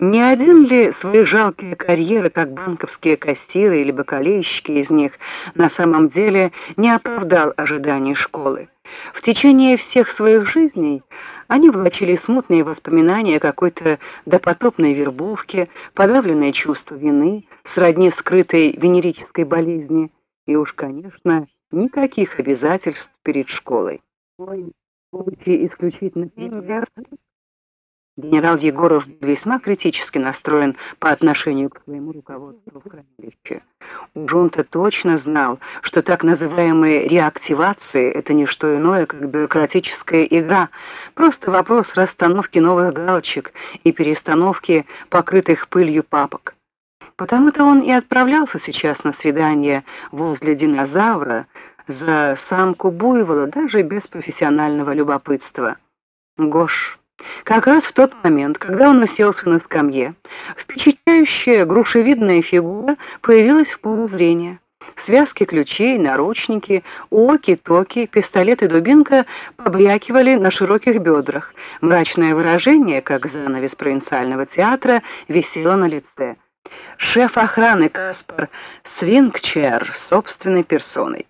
Не один ли свои жалкие карьеры, как банковские кассиры или бакалейщики из них, на самом деле не оправдал ожиданий школы? В течение всех своих жизней они влачили смутные воспоминания о какой-то допотопной вербовке, подавленное чувство вины, сродни скрытой венерической болезни, и уж, конечно, никаких обязательств перед школой. Случай исключительно премьер. Генерал Егоров был весьма критически настроен по отношению к своему руководству в хранилище. Уж он-то точно знал, что так называемые реактивации — это не что иное, как бюрократическая игра, просто вопрос расстановки новых галочек и перестановки покрытых пылью папок. Потому-то он и отправлялся сейчас на свидание возле динозавра за самку буйвола, даже без профессионального любопытства. Гош. Как раз в тот момент, когда он уселся на скамье, впечатляющая грушевидная фигура появилась в поле зрения. Связки ключей, наручники, оки-токи, пистолет и дубинка побрякивали на широких бедрах. Мрачное выражение, как занавес провинциального театра, висело на лице. Шеф охраны Каспар Свингчер собственной персоной.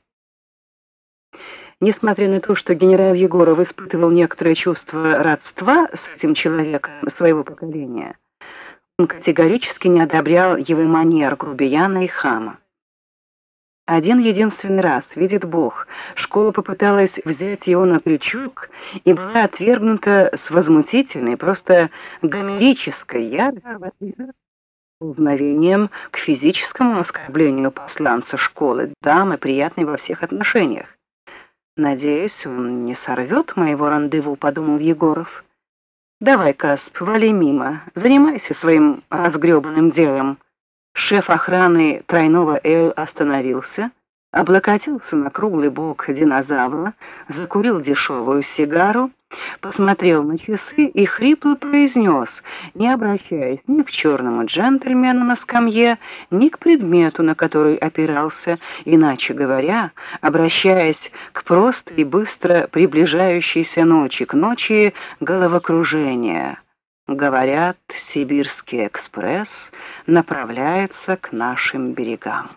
Несмотря на то, что генерал Егоров испытывал некоторое чувство родства с этим человеком своего поколения, он категорически не одобрял его манер грубияна и хама. Один единственный раз, видит Бог, школа попыталась взять его на крючок и была отвергнута с возмутительной, просто гомерической яростью, мгновением к физическому оскорблению посланца школы, дамы, приятной во всех отношениях. «Надеюсь, он не сорвет моего рандеву», — подумал Егоров. «Давай, Касп, вали мимо, занимайся своим разгребанным делом». Шеф охраны тройного «Л» остановился, облокотился на круглый бок динозавра, закурил дешевую сигару, посмотрел на часы и хрипло произнес, не обращаясь ни к черному джентльмену на скамье, ни к предмету, на который опирался, иначе говоря, обращаясь к просто и быстро приближающейся ночи, к ночи головокружения. Говорят, Сибирский экспресс направляется к нашим берегам.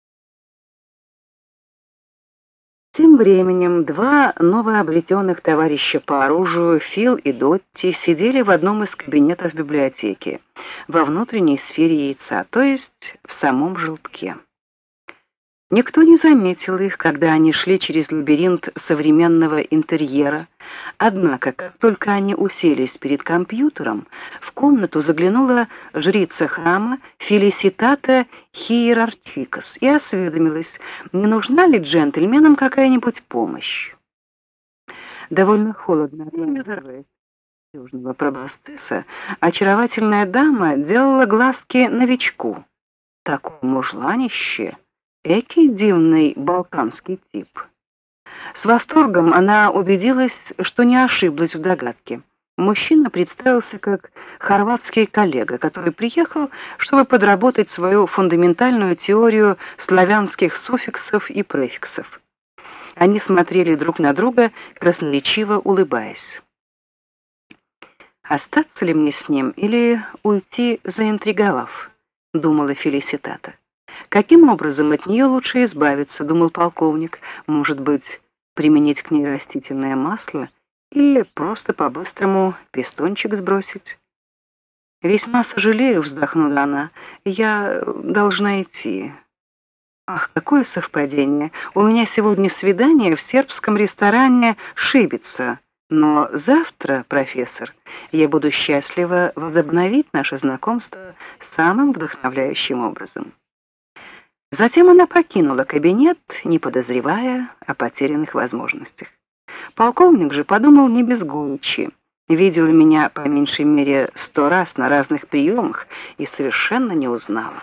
Тем временем два новообретенных товарища по оружию, Фил и Дотти, сидели в одном из кабинетов библиотеки, во внутренней сфере яйца, то есть в самом желтке. Никто не заметил их, когда они шли через лабиринт современного интерьера, однако, как только они уселись перед компьютером, в комнату заглянула жрица храма Фелиситата Хиерарчикас и осведомилась, не нужна ли джентльменам какая-нибудь помощь. Довольно холодно отвязываясь от южного пробостыса, очаровательная дама делала глазки новичку. Такое мужланище! Экий дивный балканский тип. С восторгом она убедилась, что не ошиблась в догадке. Мужчина представился как хорватский коллега, который приехал, чтобы подработать свою фундаментальную теорию славянских суффиксов и префиксов. Они смотрели друг на друга, красноречиво улыбаясь. «Остаться ли мне с ним или уйти, заинтриговав?» — думала Фелиситата. «Каким образом от нее лучше избавиться?» — думал полковник. «Может быть, применить к ней растительное масло или просто по-быстрому пистончик сбросить?» «Весьма сожалею», — вздохнула она, — «я должна идти». «Ах, какое совпадение! У меня сегодня свидание в сербском ресторане «Шибица». Но завтра, профессор, я буду счастлива возобновить наше знакомство самым вдохновляющим образом». Затем она покинула кабинет, не подозревая о потерянных возможностях. Полковник же подумал не без горечи. Видела меня по меньшей мере 100 раз на разных приемах и совершенно не узнала.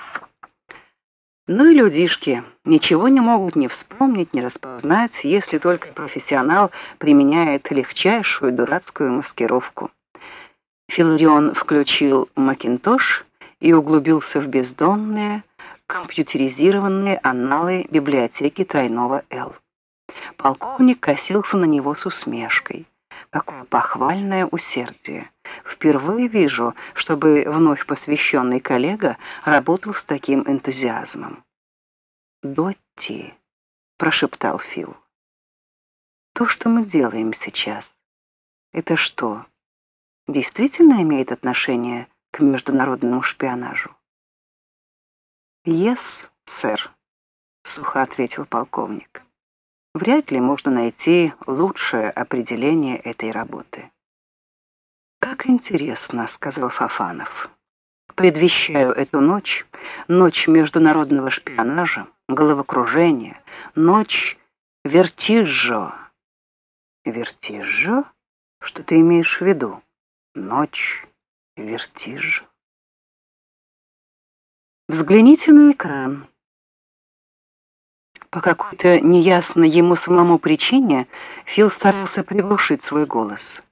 Ну и людишки ничего не могут ни вспомнить, ни распознать, если только профессионал применяет легчайшую дурацкую маскировку. Филарион включил Макинтош и углубился в бездонные, компьютеризированные анналы библиотеки тройного «Л». Полковник косился на него с усмешкой. Какое похвальное усердие! Впервые вижу, чтобы вновь посвященный коллега работал с таким энтузиазмом. «Дотти», — прошептал Фил, — «то, что мы делаем сейчас, это что, действительно имеет отношение к международному шпионажу?» «Yes, сэр», — сухо ответил полковник. «Вряд ли можно найти лучшее определение этой работы». «Как интересно», — сказал Фофанов. «Предвещаю эту ночь, ночь международного шпионажа, головокружения, ночь вертиджо». «Вертиджо? Что ты имеешь в виду? Ночь вертиджо?» «Взгляните на экран». По какой-то неясной ему самому причине Фил старался приглушить свой голос.